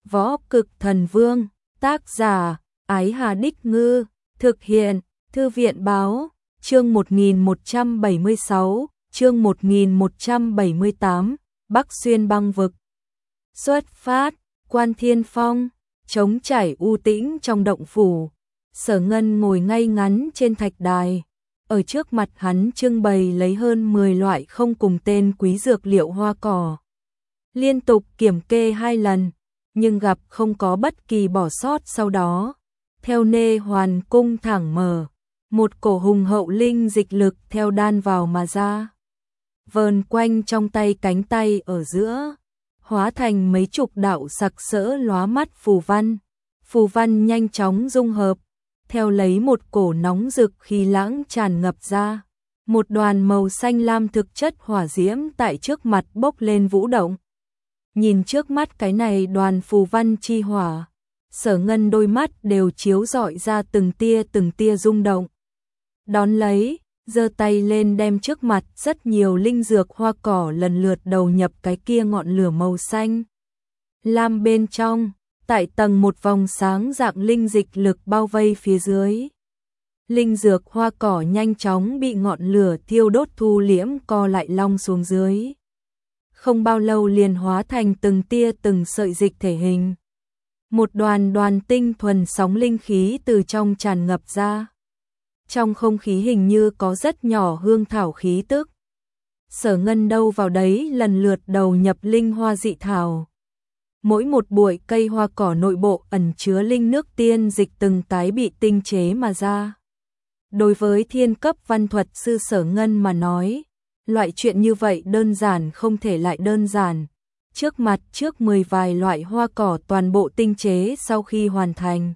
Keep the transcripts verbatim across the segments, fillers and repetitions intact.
Võ Cực Thần Vương, tác giả, Ái Hà Đích Ngư, thực hiện, Thư viện Báo, chương một nghìn một trăm bảy mươi sáu, chương một nghìn một trăm bảy mươi tám, Bắc Xuyên băng vực. Xuất phát, Quan Thiên Phong, trống trải u tĩnh trong động phủ, Sở Ngân ngồi ngay ngắn trên thạch đài, ở trước mặt hắn trưng bày lấy hơn mười loại không cùng tên quý dược liệu hoa cỏ. Liên tục kiểm kê hai lần, nhưng gặp không có bất kỳ bỏ sót sau đó. Theo nê hoàn cung thẳng mở, một cổ hùng hậu linh dịch lực theo đan vào mà ra. Vờn quanh trong tay cánh tay ở giữa, hóa thành mấy chục đạo sặc sỡ lóa mắt phù văn. Phù văn nhanh chóng dung hợp, theo lấy một cổ nóng rực khí lãng tràn ngập ra. Một đoàn màu xanh lam thực chất hỏa diễm tại trước mặt bốc lên vũ động. Nhìn trước mắt cái này đoàn phù văn chi hỏa, Sở Ngân đôi mắt đều chiếu rọi ra từng tia từng tia rung động. Đón lấy, giơ tay lên đem trước mặt rất nhiều linh dược hoa cỏ lần lượt đầu nhập cái kia ngọn lửa màu xanh lam bên trong, tại tầng một vòng sáng dạng linh dịch lực bao vây phía dưới. Linh dược hoa cỏ nhanh chóng bị ngọn lửa thiêu đốt thu liễm co lại long xuống dưới. Không bao lâu liền hóa thành từng tia từng sợi dịch thể hình. Một đoàn đoàn tinh thuần sóng linh khí từ trong tràn ngập ra. Trong không khí hình như có rất nhỏ hương thảo khí tức. Sở Ngân đâu vào đấy lần lượt đầu nhập linh hoa dị thảo. Mỗi một bụi cây hoa cỏ nội bộ ẩn chứa linh nước tiên dịch từng cái bị tinh chế mà ra. Đối với thiên cấp văn thuật sư Sở Ngân mà nói, loại chuyện như vậy đơn giản không thể lại đơn giản. Trước mặt trước mười vài loại hoa cỏ toàn bộ tinh chế sau khi hoàn thành.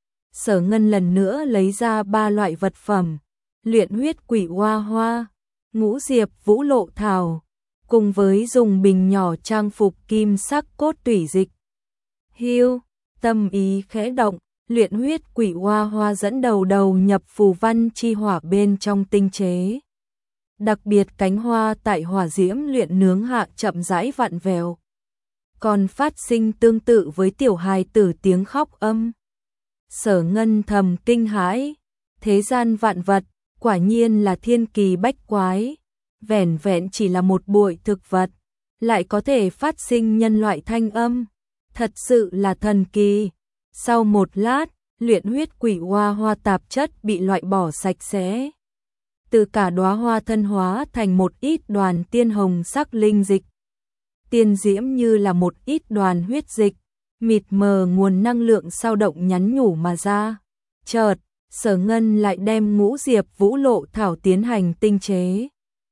Sở Ngân lần nữa lấy ra ba loại vật phẩm, luyện huyết quỷ hoa hoa, ngũ diệp vũ lộ thảo, cùng với dùng bình nhỏ trang phục kim sắc cốt tủy dịch. Hiu, tâm ý khẽ động, luyện huyết quỷ hoa hoa dẫn đầu đầu nhập phù văn chi hỏa bên trong tinh chế. Đặc biệt cánh hoa tại hỏa diễm luyện nướng hạ chậm rãi vặn vẹo, còn phát sinh tương tự với tiểu hài tử tiếng khóc âm. Sở Ngân thầm kinh hãi, thế gian vạn vật, quả nhiên là thiên kỳ bách quái, vẻn vẹn chỉ là một bụi thực vật, lại có thể phát sinh nhân loại thanh âm, thật sự là thần kỳ. Sau một lát, luyện huyết quỷ hoa hoa tạp chất bị loại bỏ sạch sẽ. Từ cả đóa hoa thân hóa thành một ít đoàn tiên hồng sắc linh dịch. Tiên diễm như là một ít đoàn huyết dịch, mịt mờ nguồn năng lượng sao động nhắn nhủ mà ra. Chợt, Sở Ngân lại đem ngũ diệp vũ lộ thảo tiến hành tinh chế.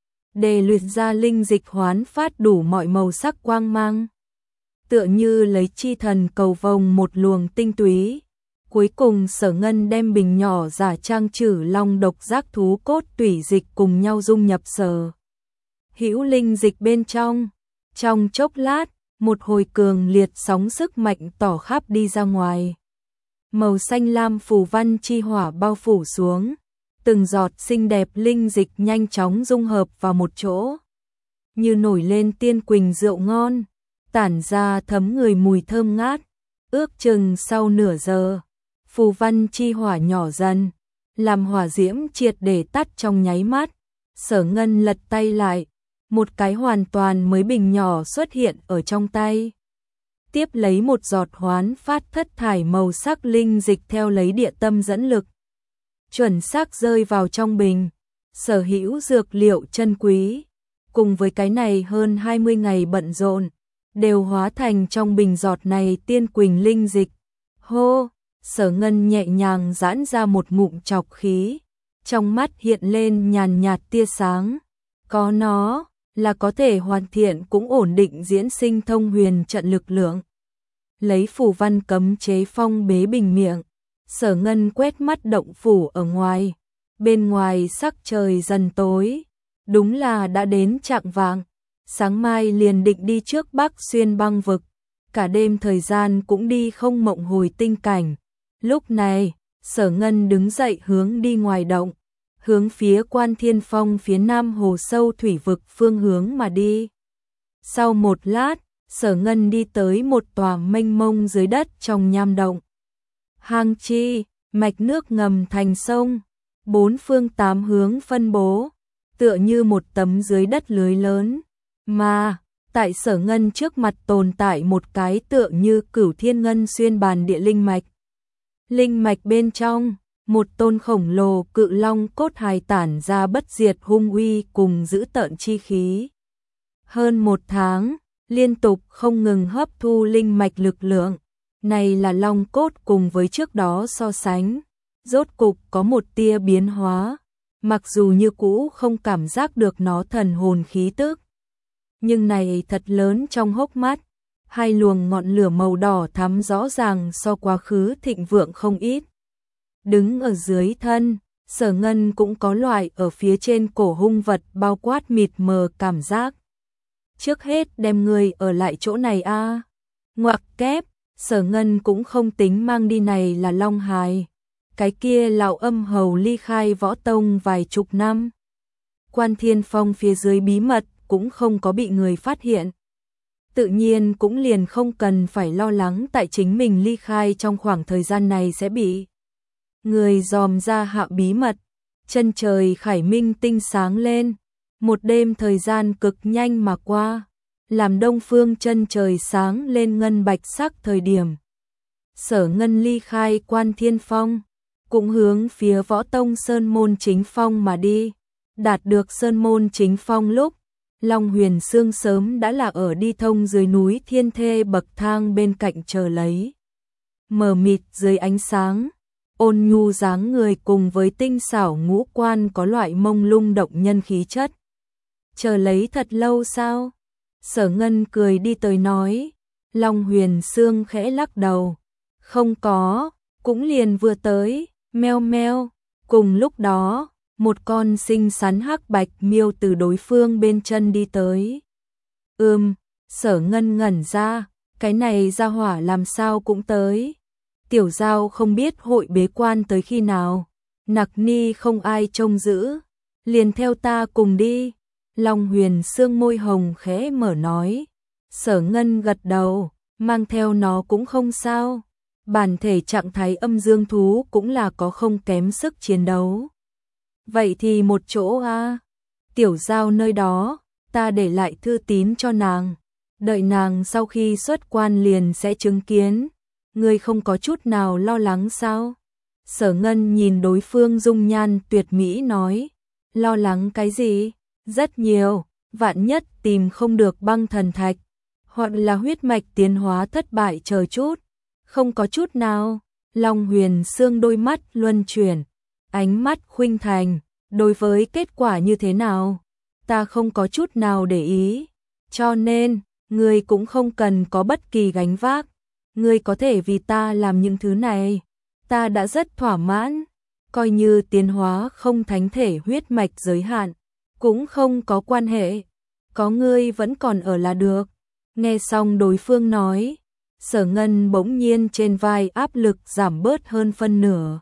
Để luyện ra linh dịch hoán phát đủ mọi màu sắc quang mang. Tựa như lấy chi thần cầu vồng một luồng tinh túy. Cuối cùng Sở Ngân đem bình nhỏ giả trang trừ long độc giác thú cốt tủy dịch cùng nhau dung nhập sở hữu linh dịch bên trong. Trong chốc lát, một hồi cường liệt sóng sức mạnh tỏ khắp đi ra ngoài. Màu xanh lam phù văn chi hỏa bao phủ xuống, từng giọt xinh đẹp linh dịch nhanh chóng dung hợp vào một chỗ. Như nổi lên tiên quỳnh rượu ngon, tản ra thấm người mùi thơm ngát. Ước chừng sau nửa giờ, phù văn chi hỏa nhỏ dần, làm hỏa diễm triệt để tắt trong nháy mắt. Sở Ngân lật tay lại, một cái hoàn toàn mới bình nhỏ xuất hiện ở trong tay. Tiếp lấy một giọt hoán phát thất thải màu sắc linh dịch theo lấy địa tâm dẫn lực, chuẩn xác rơi vào trong bình. Sở hữu dược liệu chân quý, cùng với cái này hơn hai mươi ngày bận rộn, đều hóa thành trong bình giọt này tiên quỳnh linh dịch. Hô, Sở Ngân nhẹ nhàng giãn ra một ngụm trọc khí, trong mắt hiện lên nhàn nhạt tia sáng. Có nó là có thể hoàn thiện cũng ổn định diễn sinh thông huyền trận lực lượng. Lấy phù văn cấm chế phong bế bình miệng, Sở Ngân quét mắt động phủ ở ngoài. Bên ngoài sắc trời dần tối, đúng là đã đến chạng vạng. Sáng mai liền định đi trước Bắc Xuyên băng vực, cả đêm thời gian cũng đi không mộng hồi tinh cảnh. Lúc này, Sở Ngân đứng dậy hướng đi ngoài động, hướng phía Quan Thiên Phong phía nam hồ sâu thủy vực phương hướng mà đi. Sau một lát, Sở Ngân đi tới một tòa mênh mông dưới đất trong nham động. Hang chi, mạch nước ngầm thành sông, bốn phương tám hướng phân bố, tựa như một tấm dưới đất lưới lớn, mà tại Sở Ngân trước mặt tồn tại một cái tựa như Cửu Thiên Ngân xuyên bàn địa linh mạch. Linh mạch bên trong, một tôn khổng lồ cự long cốt hài tản ra bất diệt hung uy cùng giữ tợn chi khí. Hơn một tháng, liên tục không ngừng hấp thu linh mạch lực lượng, này là long cốt cùng với trước đó so sánh, rốt cục có một tia biến hóa, mặc dù như cũ không cảm giác được nó thần hồn khí tức. Nhưng này thật lớn trong hốc mắt, hai luồng ngọn lửa màu đỏ thắm rõ ràng so quá khứ thịnh vượng không ít. Đứng ở dưới thân, Sở Ngân cũng có loại ở phía trên cổ hung vật bao quát mịt mờ cảm giác. Trước hết đem người ở lại chỗ này a. À. Ngoặc kép, Sở Ngân cũng không tính mang đi này là long hài. Cái kia lão âm hầu ly khai võ tông vài chục năm. Quan Thiên Phong phía dưới bí mật cũng không có bị người phát hiện. Tự nhiên cũng liền không cần phải lo lắng tại chính mình ly khai trong khoảng thời gian này sẽ bị người dòm ra hạ bí mật. Chân trời khải minh tinh sáng lên, một đêm thời gian cực nhanh mà qua, làm đông phương chân trời sáng lên ngân bạch sắc thời điểm. Sở Ngân ly khai Quan Thiên Phong, cũng hướng phía Võ Tông Sơn Môn Chính Phong mà đi. Đạt được Sơn Môn Chính Phong lúc, Long Huyền Sương sớm đã là ở đi thông dưới núi Thiên Thê bậc thang bên cạnh chờ lấy. Mờ mịt dưới ánh sáng, ôn nhu dáng người cùng với tinh xảo ngũ quan có loại mông lung động nhân khí chất. Chờ lấy thật lâu sao? Sở Ngân cười đi tới nói. Long Huyền Sương khẽ lắc đầu. Không có, cũng liền vừa tới, meo meo. Cùng lúc đó, một con xinh xắn hắc bạch miêu từ đối phương bên chân đi tới. Ừm, Sở Ngân ngẩn ra, cái này ra hỏa làm sao cũng tới. Tiểu Giao không biết hội bế quan tới khi nào, Nặc Ni không ai trông giữ, liền theo ta cùng đi. Long Huyền Sương môi hồng khẽ mở nói. Sở Ngân gật đầu, mang theo nó cũng không sao. Bản thể trạng thái âm dương thú cũng là có không kém sức chiến đấu. Vậy thì một chỗ a, Tiểu Giao nơi đó, ta để lại thư tín cho nàng. Đợi nàng sau khi xuất quan liền sẽ chứng kiến. Ngươi không có chút nào lo lắng sao? Sở Ngân nhìn đối phương dung nhan tuyệt mỹ nói. Lo lắng cái gì? Rất nhiều, vạn nhất tìm không được băng thần thạch, hoặc là huyết mạch tiến hóa thất bại chờ chút. Không có chút nào. Long Huyền Sương đôi mắt luân chuyển, ánh mắt khuynh thành. Đối với kết quả như thế nào, ta không có chút nào để ý. Cho nên, ngươi cũng không cần có bất kỳ gánh vác. Ngươi có thể vì ta làm những thứ này, ta đã rất thỏa mãn. Coi như tiến hóa không thánh thể huyết mạch giới hạn, cũng không có quan hệ. Có ngươi vẫn còn ở là được. Nghe xong đối phương nói, Sở Ngân bỗng nhiên trên vai áp lực giảm bớt hơn phân nửa.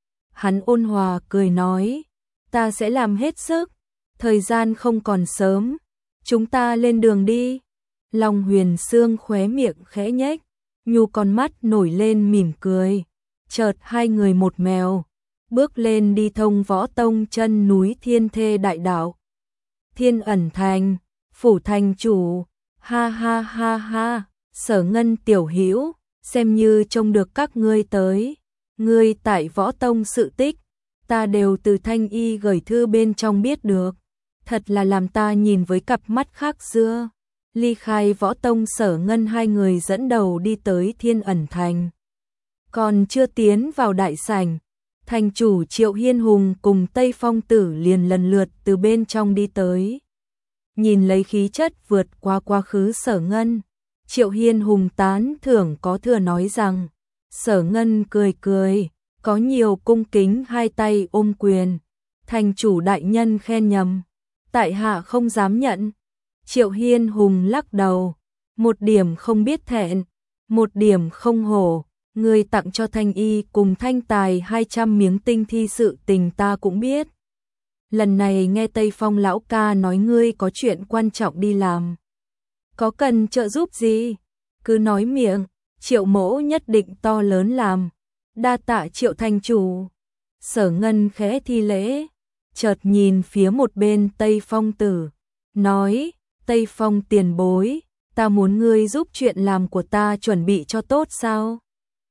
Hắn ôn hòa cười nói, ta sẽ làm hết sức, thời gian không còn sớm, chúng ta lên đường đi. Long Huyền Sương khóe miệng khẽ nhếch, nhu con mắt nổi lên mỉm cười. Chợt hai người một mèo, bước lên đi thông Võ Tông chân núi Thiên Thê đại đạo. Thiên Ẩn Thành, phủ thành chủ, ha ha ha ha, Sở Ngân tiểu hữu, xem như trông được các ngươi tới. Ngươi tại Võ Tông sự tích, ta đều từ Thanh Y gửi thư bên trong biết được. Thật là làm ta nhìn với cặp mắt khác xưa. Ly khai Võ Tông, Sở Ngân hai người dẫn đầu đi tới Thiên Ẩn Thành. Còn chưa tiến vào đại sảnh, thành chủ Triệu Hiên Hùng cùng Tây Phong Tử liền lần lượt từ bên trong đi tới. Nhìn lấy khí chất vượt qua quá khứ Sở Ngân, Triệu Hiên Hùng tán thưởng có thừa nói rằng. Sở Ngân cười cười, có nhiều cung kính hai tay ôm quyền. Thành chủ đại nhân khen nhầm, tại hạ không dám nhận. Triệu Hiên Hùng lắc đầu, một điểm không biết thẹn, một điểm không hổ. Người tặng cho Thanh Y cùng Thanh Tài hai trăm miếng tinh thi sự tình ta cũng biết. Lần này nghe Tây Phong lão ca nói ngươi có chuyện quan trọng đi làm. Có cần trợ giúp gì? Cứ nói miệng, Triệu mỗ nhất định to lớn làm. Đa tạ Triệu thành chủ. Sở Ngân khẽ thi lễ, chợt nhìn phía một bên Tây Phong Tử, nói, Tây Phong tiền bối, ta muốn ngươi giúp chuyện làm của ta chuẩn bị cho tốt sao?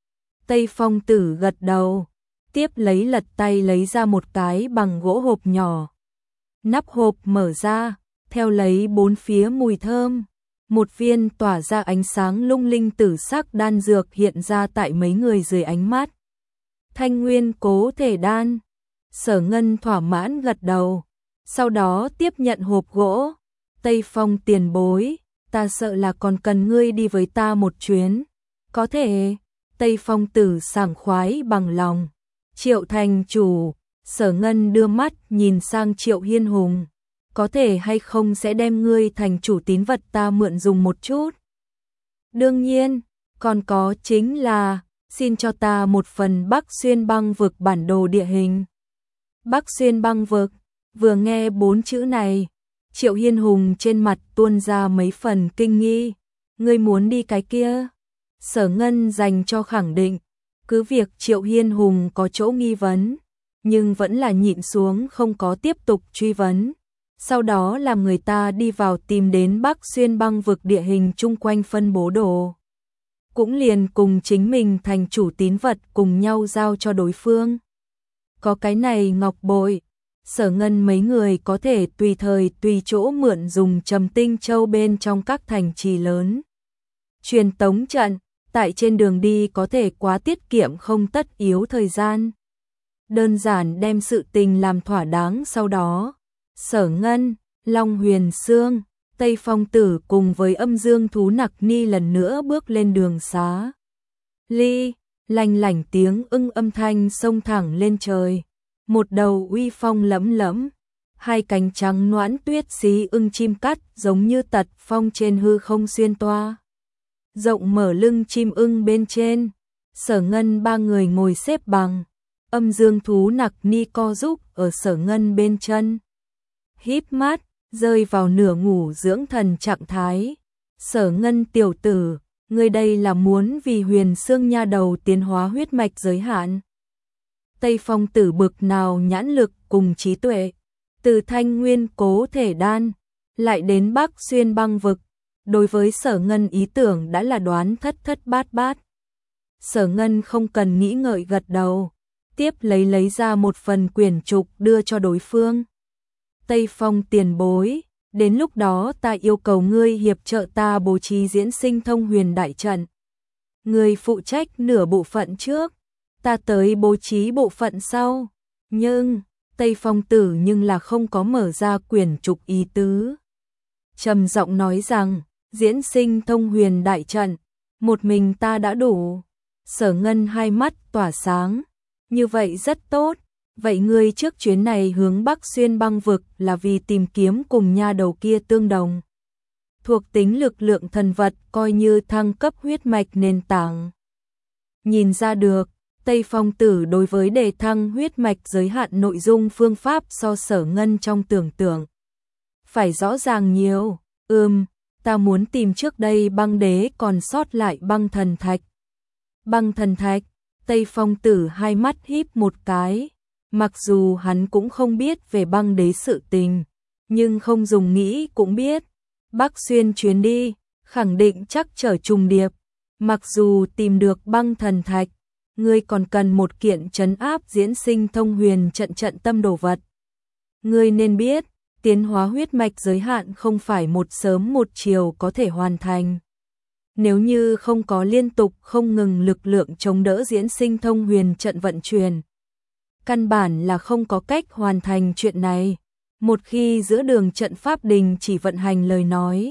Tây Phong Tử gật đầu, tiếp lấy lật tay lấy ra một cái bằng gỗ hộp nhỏ. Nắp hộp mở ra, theo lấy bốn phía mùi thơm. Một viên tỏa ra ánh sáng lung linh tử sắc đan dược hiện ra tại mấy người dưới ánh mắt. Thanh nguyên cố thể đan. Sở Ngân thỏa mãn gật đầu, sau đó tiếp nhận hộp gỗ. Tây Phong tiền bối, ta sợ là còn cần ngươi đi với ta một chuyến. Có thể. Tây Phong Tử sảng khoái bằng lòng. Triệu thành chủ. Sở Ngân đưa mắt nhìn sang Triệu Hiên Hùng. Có thể hay không sẽ đem ngươi thành chủ tín vật ta mượn dùng một chút. Đương nhiên, còn có chính là, xin cho ta một phần Bắc Xuyên băng vực bản đồ địa hình. Bắc Xuyên băng vực, vừa nghe bốn chữ này, Triệu Hiên Hùng trên mặt tuôn ra mấy phần kinh nghi. Ngươi muốn đi cái kia? Sở Ngân dành cho khẳng định, cứ việc Triệu Hiên Hùng có chỗ nghi vấn, nhưng vẫn là nhịn xuống không có tiếp tục truy vấn. Sau đó làm người ta đi vào tìm đến Bắc Xuyên băng vực địa hình chung quanh phân bố đồ. Cũng liền cùng chính mình thành chủ tín vật cùng nhau giao cho đối phương. Có cái này ngọc bội, Sở Ngân mấy người có thể tùy thời tùy chỗ mượn dùng Trầm Tinh Châu bên trong các thành trì lớn. Truyền tống trận, tại trên đường đi có thể quá tiết kiệm không tất yếu thời gian. Đơn giản đem sự tình làm thỏa đáng sau đó. Sở Ngân, Long Huyền Sương, Tây Phong Tử cùng với Âm Dương Thú Nặc Ni lần nữa bước lên đường xá. Ly, lanh lảnh tiếng ưng âm thanh xông thẳng lên trời. Một đầu uy phong lẫm lẫm, hai cánh trắng noãn tuyết xí ưng chim cắt giống như tật phong trên hư không xuyên toa. Rộng mở lưng chim ưng bên trên, Sở Ngân ba người ngồi xếp bằng. Âm Dương Thú Nặc Ni co giúp ở Sở Ngân bên chân. Híp mắt, rơi vào nửa ngủ dưỡng thần trạng thái. Sở Ngân tiểu tử, ngươi đây là muốn vì Huyền Xương nha đầu tiến hóa huyết mạch giới hạn. Tây Phong Tử bực nào nhãn lực cùng trí tuệ, từ Thanh Nguyên cố thể đan, lại đến Bắc Xuyên băng vực, đối với Sở Ngân ý tưởng đã là đoán thất thất bát bát. Sở Ngân không cần nghĩ ngợi gật đầu, tiếp lấy lấy ra một phần quyển trục đưa cho đối phương. Tây Phong tiền bối, đến lúc đó ta yêu cầu ngươi hiệp trợ ta bố trí diễn sinh thông huyền đại trận. Ngươi phụ trách nửa bộ phận trước, ta tới bố trí bộ phận sau. Nhưng, Tây Phong Tử nhưng là không có mở ra quyển trục ý tứ. Trầm giọng nói rằng, diễn sinh thông huyền đại trận, một mình ta đã đủ. Sở Ngân hai mắt tỏa sáng, như vậy rất tốt. Vậy ngươi trước chuyến này hướng Bắc Xuyên băng vực là vì tìm kiếm cùng nha đầu kia tương đồng. Thuộc tính lực lượng thần vật coi như thăng cấp huyết mạch nền tảng. Nhìn ra được, Tây Phong Tử đối với đề thăng huyết mạch giới hạn nội dung phương pháp so Sở Ngân trong tưởng tượng. Phải rõ ràng nhiều, ừm, ta muốn tìm trước đây băng đế còn sót lại băng thần thạch. Băng thần thạch, Tây Phong Tử hai mắt híp một cái. Mặc dù hắn cũng không biết về băng đế sự tình, nhưng không dùng nghĩ cũng biết. Bắc Xuyên chuyến đi, khẳng định chắc trở trùng điệp. Mặc dù tìm được băng thần thạch, ngươi còn cần một kiện trấn áp diễn sinh thông huyền trận trận tâm đồ vật. Ngươi nên biết, tiến hóa huyết mạch giới hạn không phải một sớm một chiều có thể hoàn thành. Nếu như không có liên tục không ngừng lực lượng chống đỡ diễn sinh thông huyền trận vận chuyển, căn bản là không có cách hoàn thành chuyện này. Một khi giữa đường trận pháp đình chỉ vận hành lời nói,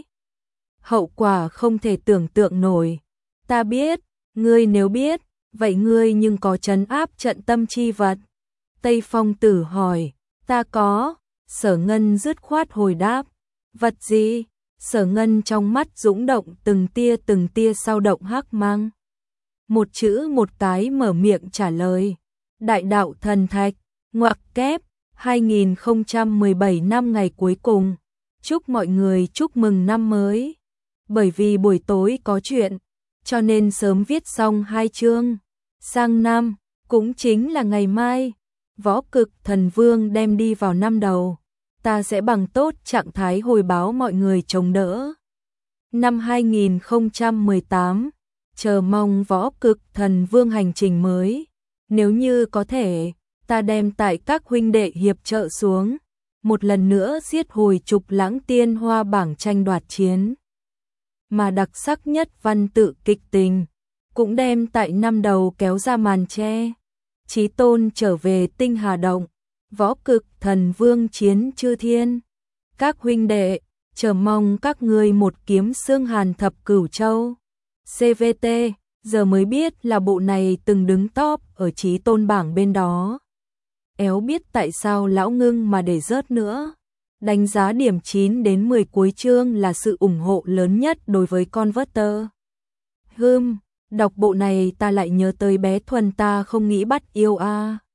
hậu quả không thể tưởng tượng nổi. Ta biết, ngươi nếu biết, vậy ngươi nhưng có trấn áp trận tâm chi vật? Tây Phong Tử hỏi. Ta có. Sở Ngân dứt khoát hồi đáp. Vật gì? Sở Ngân trong mắt dũng động từng tia từng tia sao động hắc mang. Một chữ một cái mở miệng trả lời. Đại đạo thần thạch, ngoặc kép, hai nghìn không trăm mười bảy năm ngày cuối cùng. Chúc mọi người chúc mừng năm mới. bởi vì buổi tối có chuyện, cho nên sớm viết xong hai chương. Sang năm, cũng chính là ngày mai, Võ Cực Thần Vương đem đi vào năm đầu, ta sẽ bằng tốt trạng thái hồi báo mọi người chống đỡ. Năm hai nghìn không trăm mười tám, chờ mong Võ Cực Thần Vương hành trình mới, nếu như có thể, ta đem tại các huynh đệ hiệp trợ xuống, một lần nữa giết hồi Trục Lãng Tiên Hoa bảng tranh đoạt chiến. Mà đặc sắc nhất văn tự kịch tình, cũng đem tại năm đầu kéo ra màn che. Chí Tôn trở về Tinh Hà Động, Võ Cực Thần Vương chiến chư thiên. Các huynh đệ, chờ mong các ngươi một kiếm xương hàn thập cửu châu. xê vê tê, giờ mới biết là bộ này từng đứng top ở Chí Tôn bảng bên đó. Éo biết tại sao lão ngưng mà để rớt nữa. Đánh giá điểm chín đến mười cuối chương là sự ủng hộ lớn nhất đối với Converter. Hừm, đọc bộ này ta lại nhớ tới bé Thuần ta không nghĩ bắt yêu a.